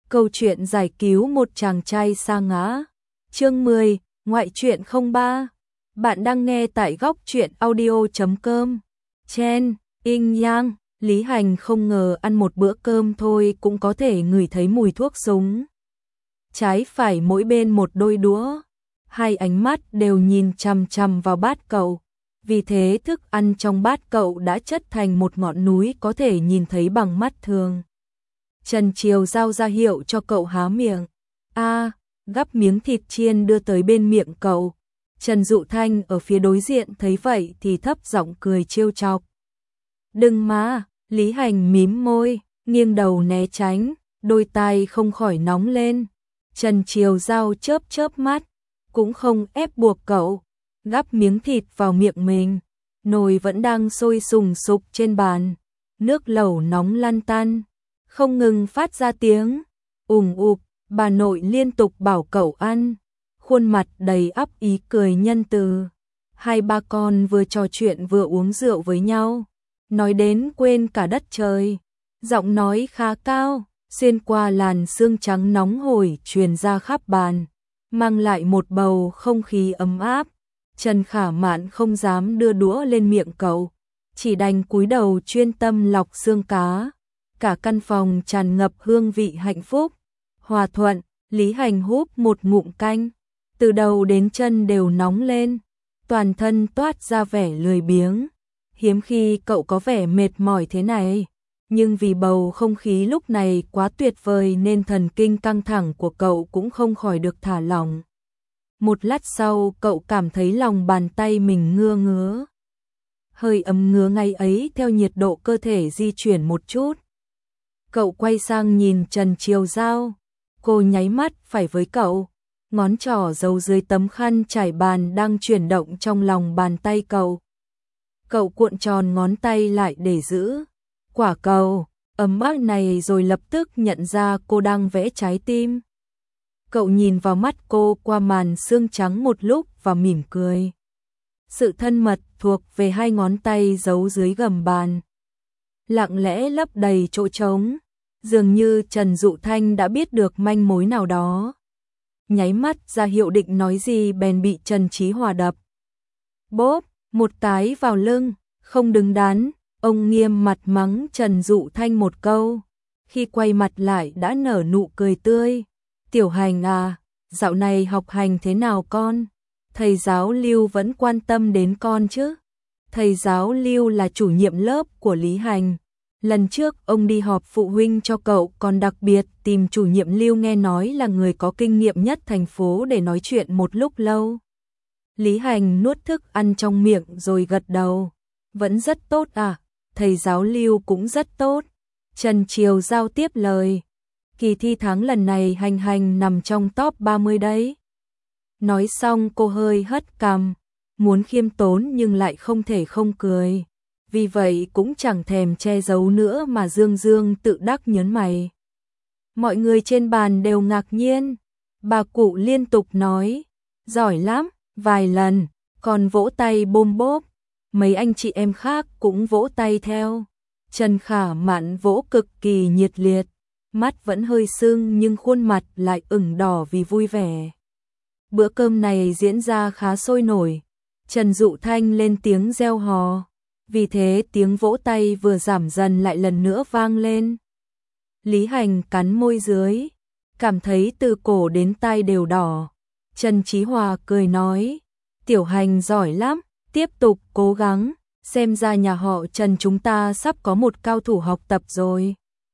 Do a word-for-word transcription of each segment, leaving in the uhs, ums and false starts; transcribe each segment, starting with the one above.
Câu chuyện giải cứu một chàng trai sa ngã. Chương mười, ngoại truyện không ba. Bạn đang nghe tại góc truyện audio chấm com. Chen, Ing Yang, Lý Hành không ngờ ăn một bữa cơm thôi cũng có thể ngửi thấy mùi thuốc súng. Trái phải mỗi bên một đôi đũa, hai ánh mắt đều nhìn chằm chằm vào bát cậu. Vì thế thức ăn trong bát cậu đã chất thành một ngọn núi có thể nhìn thấy bằng mắt thường. Trần Triều Giao ra hiệu cho cậu há miệng. A, à, gắp miếng thịt chiên đưa tới bên miệng cậu. Trần Dụ Thanh ở phía đối diện thấy vậy thì thấp giọng cười trêu chọc. Đừng mà, Lý Hành mím môi, nghiêng đầu né tránh, đôi tai không khỏi nóng lên. Trần Triều Giao chớp chớp mắt, cũng không ép buộc cậu, gắp miếng thịt vào miệng mình. Nồi vẫn đang sôi sùng sục trên bàn, nước lẩu nóng lăn tăn, không ngừng phát ra tiếng ùng ục. Bà nội liên tục bảo cậu ăn, khuôn mặt đầy ắp ý cười nhân từ. Hai ba con vừa trò chuyện vừa uống rượu với nhau, nói đến quên cả đất trời. Giọng nói khá cao, xuyên qua làn sương trắng nóng hổi truyền ra khắp bàn, mang lại một bầu không khí ấm áp. Trần Khả Mạn không dám đưa đũa lên miệng cậu, chỉ đành cúi đầu chuyên tâm lọc xương cá. Cả căn phòng tràn ngập hương vị hạnh phúc, hòa thuận. Lý Hành húp một ngụm canh, từ đầu đến chân đều nóng lên, toàn thân toát ra vẻ lười biếng. Hiếm khi cậu có vẻ mệt mỏi thế này, nhưng vì bầu không khí lúc này quá tuyệt vời nên thần kinh căng thẳng của cậu cũng không khỏi được thả lỏng. Một lát sau cậu cảm thấy lòng bàn tay mình ngứa ngứa. Hơi ấm ngứa ngay ấy theo nhiệt độ cơ thể di chuyển một chút. Cậu quay sang nhìn Trần Triều Giao. Cô nháy mắt phải với cậu, ngón trỏ giấu dưới tấm khăn trải bàn đang chuyển động trong lòng bàn tay cậu. Cậu cuộn tròn ngón tay lại để giữ quả cầu ấm áp này rồi lập tức nhận ra cô đang vẽ trái tim. Cậu nhìn vào mắt cô qua màn sương trắng một lúc và mỉm cười. Sự thân mật thuộc về hai ngón tay giấu dưới gầm bàn, lặng lẽ lấp đầy chỗ trống. Dường như Trần Dụ Thanh đã biết được manh mối nào đó. Nháy mắt ra hiệu định nói gì bèn bị Trần Chí Hòa đập. Bốp, một cái vào lưng, không đứng đắn. Ông nghiêm mặt mắng Trần Dụ Thanh một câu. Khi quay mặt lại đã nở nụ cười tươi. Tiểu Hành à, dạo này học hành thế nào con? Thầy giáo Lưu vẫn quan tâm đến con chứ? Thầy giáo Lưu là chủ nhiệm lớp của Lý Hành. Lần trước ông đi họp phụ huynh cho cậu còn đặc biệt tìm chủ nhiệm Lưu nghe nói là người có kinh nghiệm nhất thành phố để nói chuyện một lúc lâu. Lý Hành nuốt thức ăn trong miệng rồi gật đầu. Vẫn rất tốt à, thầy giáo Lưu cũng rất tốt. Trần Triều Giao tiếp lời. Kỳ thi tháng lần này Hành Hành nằm trong top ba mươi đấy. Nói xong cô hơi hất cằm, muốn khiêm tốn nhưng lại không thể không cười. Vì vậy cũng chẳng thèm che giấu nữa mà dương dương tự đắc nhớn mày. Mọi người trên bàn đều ngạc nhiên. Bà cụ liên tục nói, giỏi lắm, vài lần, còn vỗ tay bôm bốp. Mấy anh chị em khác cũng vỗ tay theo. Trần Khả Mạn vỗ cực kỳ nhiệt liệt, mắt vẫn hơi sưng nhưng khuôn mặt lại ửng đỏ vì vui vẻ. Bữa cơm này diễn ra khá sôi nổi. Trần Dụ Thanh lên tiếng reo hò. Vì thế tiếng vỗ tay vừa giảm dần lại lần nữa vang lên. Lý Hành cắn môi dưới, cảm thấy từ cổ đến tai đều đỏ. Trần Chí Hòa cười nói, Tiểu Hành giỏi lắm, tiếp tục cố gắng, xem ra nhà họ Trần chúng ta sắp có một cao thủ học tập rồi.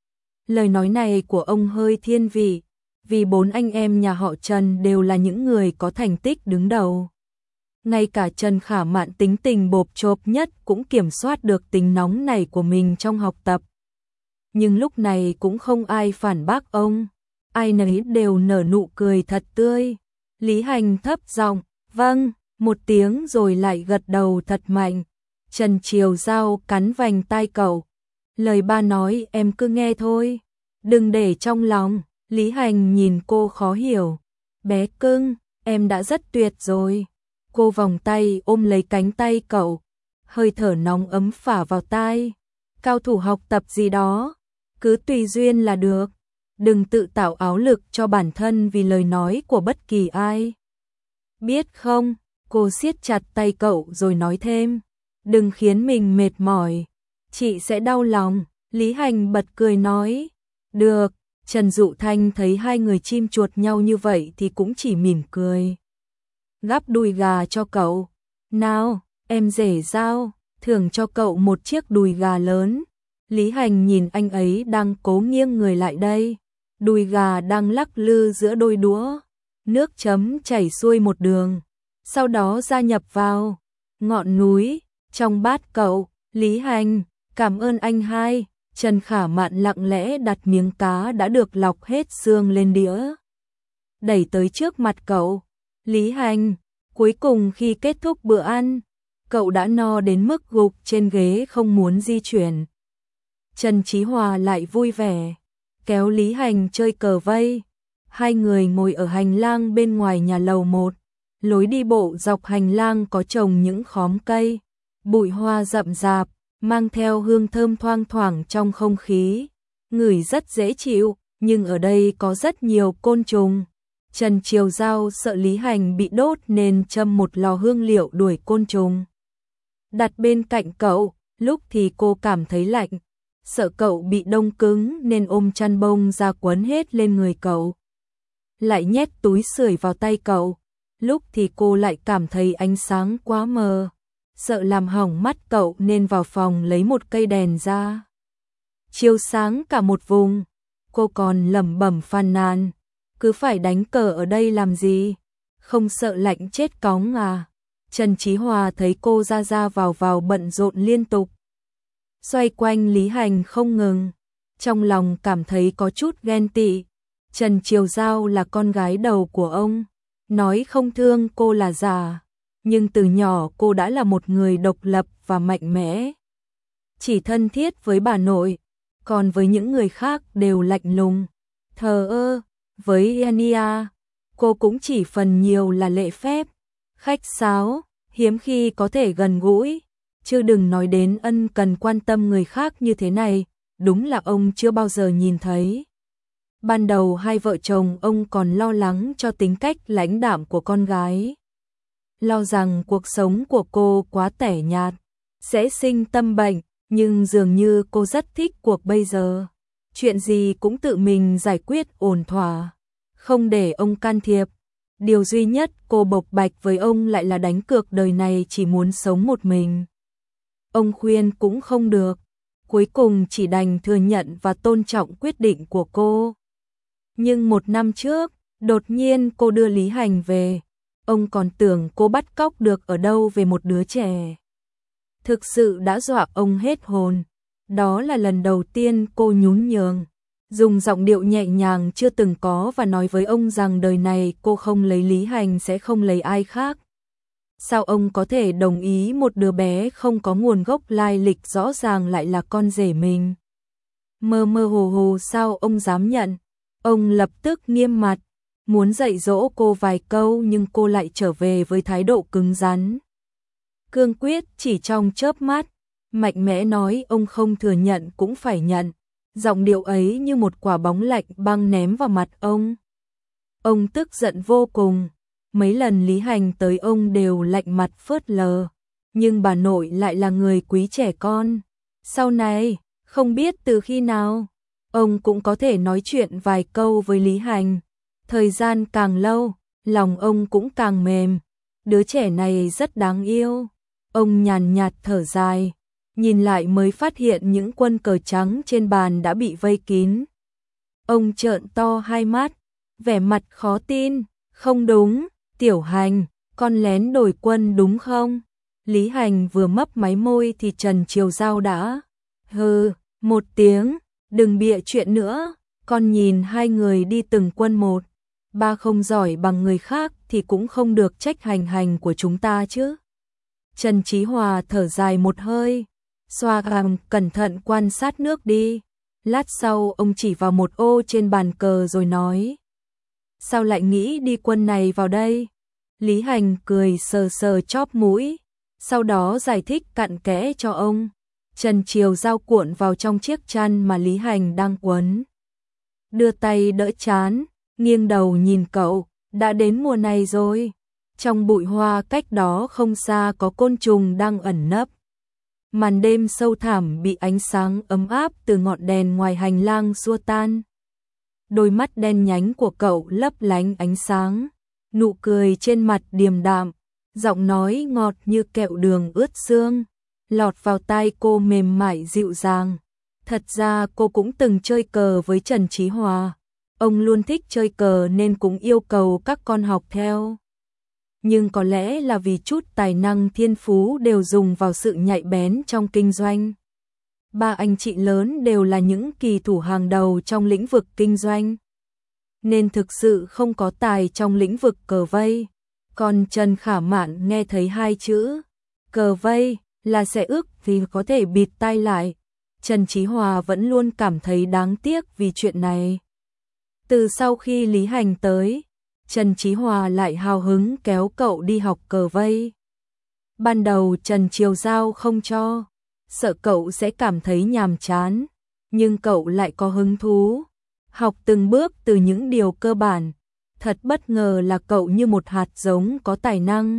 Lời nói này của ông hơi thiên vị, vì bốn anh em nhà họ Trần đều là những người có thành tích đứng đầu. Ngay cả Trần Khả Mạn tính tình bộp chộp nhất cũng kiểm soát được tính nóng này của mình trong học tập. Nhưng lúc này cũng không ai phản bác ông, ai nấy đều nở nụ cười thật tươi. Lý Hành thấp giọng, vâng, một tiếng rồi lại gật đầu thật mạnh. Trần Triều Giao cắn vành tai cậu. Lời ba nói em cứ nghe thôi, đừng để trong lòng. Lý Hành nhìn cô khó hiểu. Bé cưng, em đã rất tuyệt rồi. Cô vòng tay ôm lấy cánh tay cậu, hơi thở nóng ấm phả vào tai. Cao thủ học tập gì đó, cứ tùy duyên là được. đừng tự tạo áo lực cho bản thân vì lời nói của bất kỳ ai. Biết không? Cô siết chặt tay cậu rồi nói thêm, đừng khiến mình mệt mỏi, chị sẽ đau lòng. Lý Hành bật cười nói, được. Trần Dụ Thanh thấy hai người chim chuột nhau như vậy thì cũng chỉ mỉm cười. Gắp đùi gà cho cậu. Nào, em rể giao, thưởng cho cậu một chiếc đùi gà lớn. Lý Hành nhìn anh ấy đang cố nghiêng người lại đây. Đùi gà đang lắc lư giữa đôi đũa. Nước chấm chảy xuôi một đường. Sau đó gia nhập vào ngọn núi trong bát cậu. Lý Hành, cảm ơn anh hai. Trần Khả Mạn lặng lẽ đặt miếng cá đã được lọc hết xương lên đĩa, đẩy tới trước mặt cậu. Lý Hành, cuối cùng khi kết thúc bữa ăn, cậu đã no đến mức gục trên ghế không muốn di chuyển. Trần Chí Hòa lại vui vẻ, kéo Lý Hành chơi cờ vây. Hai người ngồi ở hành lang bên ngoài nhà lầu một, lối đi bộ dọc hành lang có trồng những khóm cây, bụi hoa rậm rạp, mang theo hương thơm thoang thoảng trong không khí, ngửi rất dễ chịu, nhưng ở đây có rất nhiều côn trùng. Trần Triều Giao sợ Lý Hành bị đốt nên châm một lò hương liệu đuổi côn trùng. Đặt bên cạnh cậu, lúc thì cô cảm thấy lạnh, sợ cậu bị đông cứng nên ôm chăn bông ra quấn hết lên người cậu. Lại nhét túi sưởi vào tay cậu, lúc thì cô lại cảm thấy ánh sáng quá mờ, sợ làm hỏng mắt cậu nên vào phòng lấy một cây đèn ra, chiếu sáng cả một vùng. Cô còn lẩm bẩm phàn nàn, cứ phải đánh cờ ở đây làm gì, không sợ lạnh chết cóng à. Trần Chí Hòa thấy cô ra ra vào vào bận rộn liên tục, xoay quanh Lý Hành không ngừng, trong lòng cảm thấy có chút ghen tị. Trần Triều Giao là con gái đầu của ông, nói không thương cô là giả, nhưng từ nhỏ cô đã là một người độc lập và mạnh mẽ, chỉ thân thiết với bà nội, còn với những người khác đều lạnh lùng, thờ ơ. Với Ania, cô cũng chỉ phần nhiều là lễ phép, khách sáo, hiếm khi có thể gần gũi, chứ đừng nói đến ân cần quan tâm người khác như thế này, đúng là ông chưa bao giờ nhìn thấy. Ban đầu hai vợ chồng ông còn lo lắng cho tính cách lãnh đạm của con gái, lo rằng cuộc sống của cô quá tẻ nhạt, sẽ sinh tâm bệnh, nhưng dường như cô rất thích cuộc bây giờ. Chuyện gì cũng tự mình giải quyết ổn thỏa, không để ông can thiệp. Điều duy nhất cô bộc bạch với ông lại là đánh cược đời này chỉ muốn sống một mình. Ông khuyên cũng không được, cuối cùng chỉ đành thừa nhận và tôn trọng quyết định của cô. Nhưng một năm trước, đột nhiên cô đưa Lý Hành về, ông còn tưởng cô bắt cóc được ở đâu về một đứa trẻ. Thực sự đã dọa ông hết hồn. Đó là lần đầu tiên cô nhún nhường, dùng giọng điệu nhẹ nhàng chưa từng có và nói với ông rằng đời này cô không lấy Lý Hành sẽ không lấy ai khác. Sao ông có thể đồng ý một đứa bé không có nguồn gốc lai lịch rõ ràng lại là con rể mình? Mơ mơ hồ hồ sao ông dám nhận? Ông lập tức nghiêm mặt, muốn dạy dỗ cô vài câu nhưng cô lại trở về với thái độ cứng rắn, cương quyết chỉ trong chớp mắt. Mạnh mẽ nói ông không thừa nhận cũng phải nhận, giọng điệu ấy như một quả bóng lạnh băng ném vào mặt ông. Ông tức giận vô cùng, mấy lần Lý Hành tới ông đều lạnh mặt phớt lờ, nhưng bà nội lại là người quý trẻ con. Sau này, không biết từ khi nào, ông cũng có thể nói chuyện vài câu với Lý Hành. Thời gian càng lâu, lòng ông cũng càng mềm, đứa trẻ này rất đáng yêu. Ông nhàn nhạt thở dài, nhìn lại mới phát hiện những quân cờ trắng trên bàn đã bị vây kín. Ông trợn to hai mắt, vẻ mặt khó tin, không đúng, Tiểu Hành, con lén đổi quân đúng không? Lý Hành vừa mấp máy môi thì Trần Triều Giao đã hừ một tiếng, đừng bịa chuyện nữa, con nhìn hai người đi từng quân một, ba không giỏi bằng người khác thì cũng không được trách hành hành của chúng ta chứ. Trần Chí Hòa thở dài một hơi, xoa cằm cẩn thận quan sát nước đi. Lát sau ông chỉ vào một ô trên bàn cờ rồi nói, sao lại nghĩ đi quân này vào đây? Lý Hành cười sờ sờ chóp mũi, sau đó giải thích cặn kẽ cho ông. Trần Triều Giao cuộn vào trong chiếc chăn mà Lý Hành đang quấn. đưa tay đỡ trán, nghiêng đầu nhìn cậu, đã đến mùa này rồi. Trong bụi hoa cách đó không xa có côn trùng đang ẩn nấp. Màn đêm sâu thẳm bị ánh sáng ấm áp từ ngọn đèn ngoài hành lang xua tan. Đôi mắt đen nhánh của cậu lấp lánh ánh sáng, nụ cười trên mặt điềm đạm, giọng nói ngọt như kẹo đường ướt xương, lọt vào tai cô mềm mại dịu dàng. Thật ra cô cũng từng chơi cờ với Trần Chí Hòa, ông luôn thích chơi cờ nên cũng yêu cầu các con học theo. Nhưng có lẽ là vì chút tài năng thiên phú đều dùng vào sự nhạy bén trong kinh doanh. Ba anh chị lớn đều là những kỳ thủ hàng đầu trong lĩnh vực kinh doanh, nên thực sự không có tài trong lĩnh vực cờ vây. Còn Trần Khả Mạn nghe thấy hai chữ cờ vây là sẽ ước thì có thể bịt tai lại. Trần Chí Hòa vẫn luôn cảm thấy đáng tiếc vì chuyện này. Từ sau khi Lý Hành tới, Trần Chí Hòa lại hào hứng kéo cậu đi học cờ vây. Ban đầu Trần Triều Giao không cho, sợ cậu sẽ cảm thấy nhàm chán, nhưng cậu lại có hứng thú. Học từng bước từ những điều cơ bản, thật bất ngờ là cậu như một hạt giống có tài năng.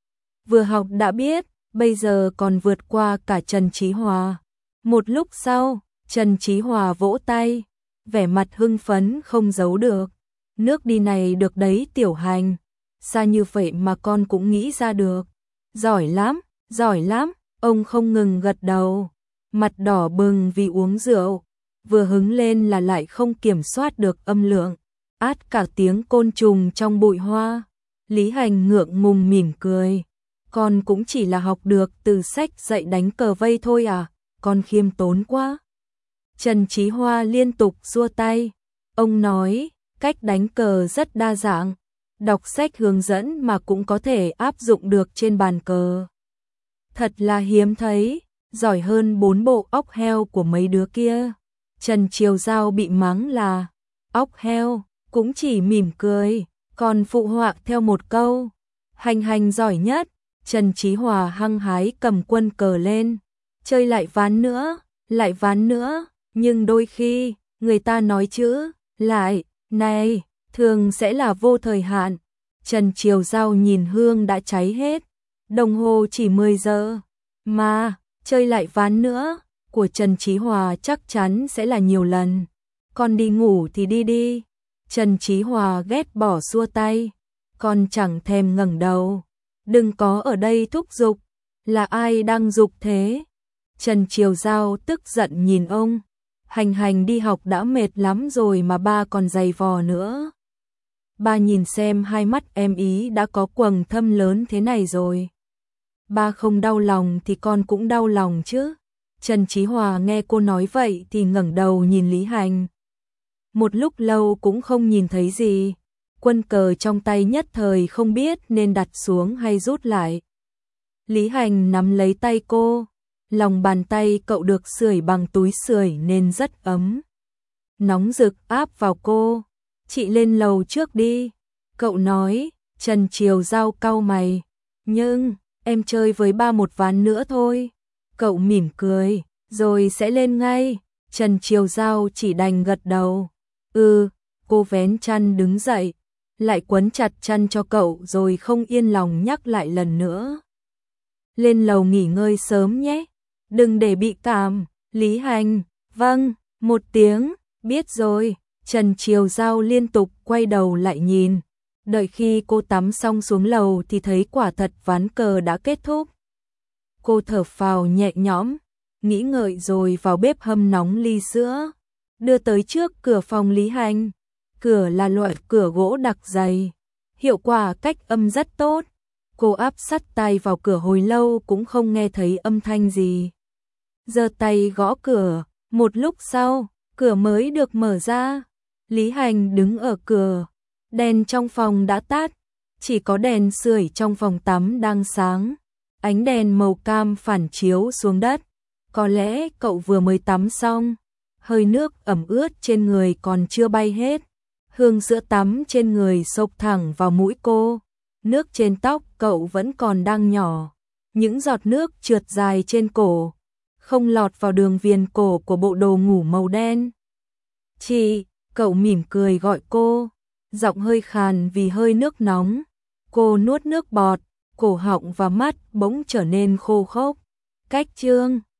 Vừa học đã biết, bây giờ còn vượt qua cả Trần Chí Hòa. Một lúc sau, Trần Chí Hòa vỗ tay, vẻ mặt hưng phấn không giấu được. Nước đi này được đấy Tiểu Hành, xa như vậy mà con cũng nghĩ ra được. Giỏi lắm, giỏi lắm, ông không ngừng gật đầu, mặt đỏ bừng vì uống rượu, vừa hứng lên là lại không kiểm soát được âm lượng, át cả tiếng côn trùng trong bụi hoa. Lý Hành ngượng ngùng mỉm cười, con cũng chỉ là học được từ sách dạy đánh cờ vây thôi à, con khiêm tốn quá. Trần Chí Hòa liên tục xua tay, ông nói, cách đánh cờ rất đa dạng, đọc sách hướng dẫn mà cũng có thể áp dụng được trên bàn cờ. Thật là hiếm thấy, giỏi hơn bốn bộ óc heo của mấy đứa kia. Trần Triều Giao bị mắng là óc heo, cũng chỉ mỉm cười, còn phụ họa theo một câu, Hành Hành giỏi nhất. Trần Chí Hòa hăng hái cầm quân cờ lên, chơi lại ván nữa, lại ván nữa, nhưng đôi khi, người ta nói chữ, lại, này, thường sẽ là vô thời hạn. Trần Triều Giao nhìn hương đã cháy hết, đồng hồ chỉ mười giờ, mà, chơi lại ván nữa, của Trần Chí Hòa chắc chắn sẽ là nhiều lần. Con đi ngủ thì đi đi. Trần Chí Hòa ghét bỏ xua tay, con chẳng thèm ngẩng đầu. Đừng có ở đây thúc giục, là ai đang giục thế? Trần Triều Giao tức giận nhìn ông, Hành Hành đi học đã mệt lắm rồi mà ba còn giày vò nữa. Ba nhìn xem hai mắt em ý đã có quầng thâm lớn thế này rồi. Ba không đau lòng thì con cũng đau lòng chứ. Trần Chí Hòa nghe cô nói vậy thì ngẩng đầu nhìn Lý Hành. Một lúc lâu cũng không nhìn thấy gì. Quân cờ trong tay nhất thời không biết nên đặt xuống hay rút lại. Lý Hành nắm lấy tay cô, lòng bàn tay cậu được sưởi bằng túi sưởi nên rất ấm. Nóng rực áp vào cô, chị lên lầu trước đi. Cậu nói. Trần Triều Giao cau mày, nhưng em chơi với ba một ván nữa thôi. Cậu mỉm cười, rồi sẽ lên ngay. Trần Triều Giao chỉ đành gật đầu. Ừ, cô vén chăn đứng dậy, lại quấn chặt chăn cho cậu rồi không yên lòng nhắc lại lần nữa. Lên lầu nghỉ ngơi sớm nhé, đừng để bị cảm. Lý Hành, vâng, một tiếng, biết rồi. Trần Triều Giao liên tục quay đầu lại nhìn. Đợi khi cô tắm xong xuống lầu thì thấy quả thật ván cờ đã kết thúc. Cô thở phào nhẹ nhõm, nghĩ ngợi rồi vào bếp hâm nóng ly sữa, đưa tới trước cửa phòng Lý Hành. Cửa là loại cửa gỗ đặc dày, hiệu quả cách âm rất tốt. Cô áp sát tay vào cửa hồi lâu cũng không nghe thấy âm thanh gì. Giơ tay gõ cửa, một lúc sau, cửa mới được mở ra. Lý Hành đứng ở cửa, đèn trong phòng đã tắt, chỉ có đèn sưởi trong phòng tắm đang sáng. Ánh đèn màu cam phản chiếu xuống đất. Có lẽ cậu vừa mới tắm xong, hơi nước ẩm ướt trên người còn chưa bay hết. Hương sữa tắm trên người xộc thẳng vào mũi cô. Nước trên tóc cậu vẫn còn đang nhỏ. Những giọt nước trượt dài trên cổ, không lọt vào đường viền cổ của bộ đồ ngủ màu đen. Chị, Cậu mỉm cười gọi cô, giọng hơi khàn vì hơi nước nóng. Cô nuốt nước bọt, cổ họng và mắt bỗng trở nên khô khốc. Cách Trương